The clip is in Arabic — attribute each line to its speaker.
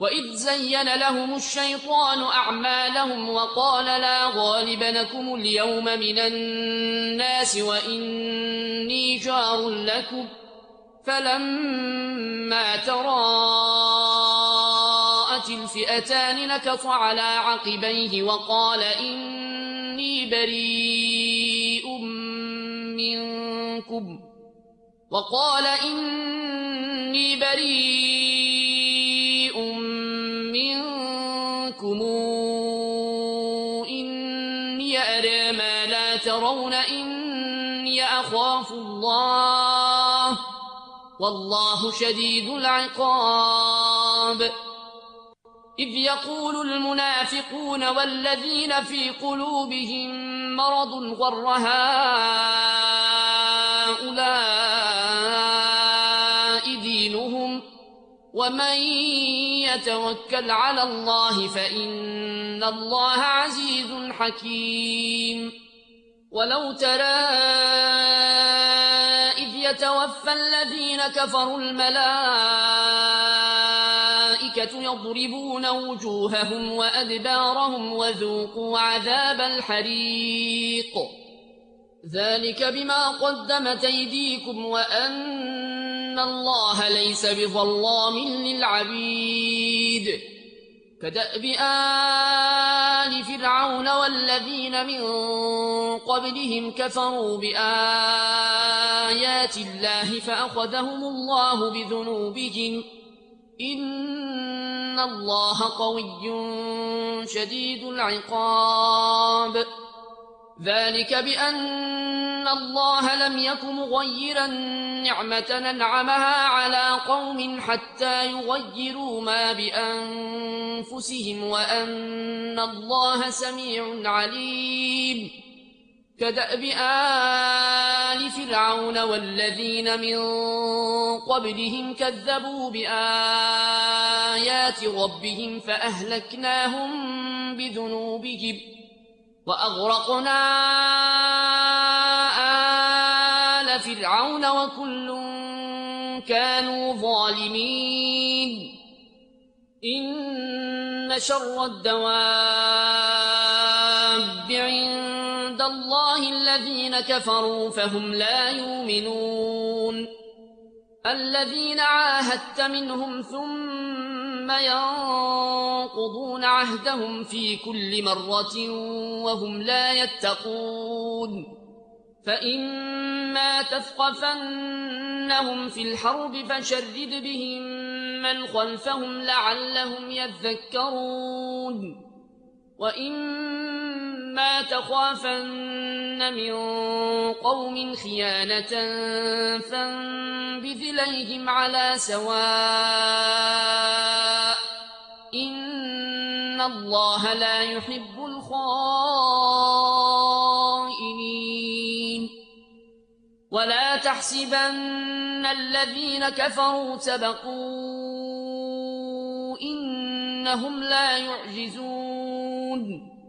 Speaker 1: وإذ زين لهم الشيطان أعمالهم وقال لا غالب لكم اليوم من الناس وإني جار لكم فلما تراءت الفئتان نكص على عقبيه وقال إني بريء منكم إني أرى ما لا ترون إني أخاف الله والله شديد العقاب إذ يقول المنافقون والذين في قلوبهم مرض غر هؤلاء دينهم ومن يتوكل على الله فإن الله عزيز حكيم ولو ترى إذ يتوفى الذين كفروا الملائكة يضربون وجوههم وأدبارهم وذوقوا عذاب الحريق ذلك بما قدمت أيديكم وأن الله ليس بظلام للعبيد كدأب آل فرعون والذين من قبلهم كفروا بآيات الله فأخذهم الله بذنوبهم إن الله قوي شديد العقاب ذلك بأن الله لم يك مغيرا نعمة أنعمها على قوم حتى يغيروا ما بأنفسهم وأن الله سميع عليم كدأب آل فرعون والذين من قبلهم كذبوا بآيات ربهم فأهلكناهم بذنوبهم وأغرقنا آل فرعون وكل كانوا ظالمين إن شر الدواب عند الله الذين كفروا فهم لا يؤمنون الذين عاهدت منهم ثم ينقضون عهدهم في كل مرة وهم لا يتقون فإما تثقفنهم في الحرب فشرد بهم من خلفهم لعلهم يذكرون وإما تخافن من قوم خيانة فانبذ إليهم على سواء إن الله لا يحب الخائنين ولا تحسبن الذين كفروا سبقوا إنهم لا يعجزون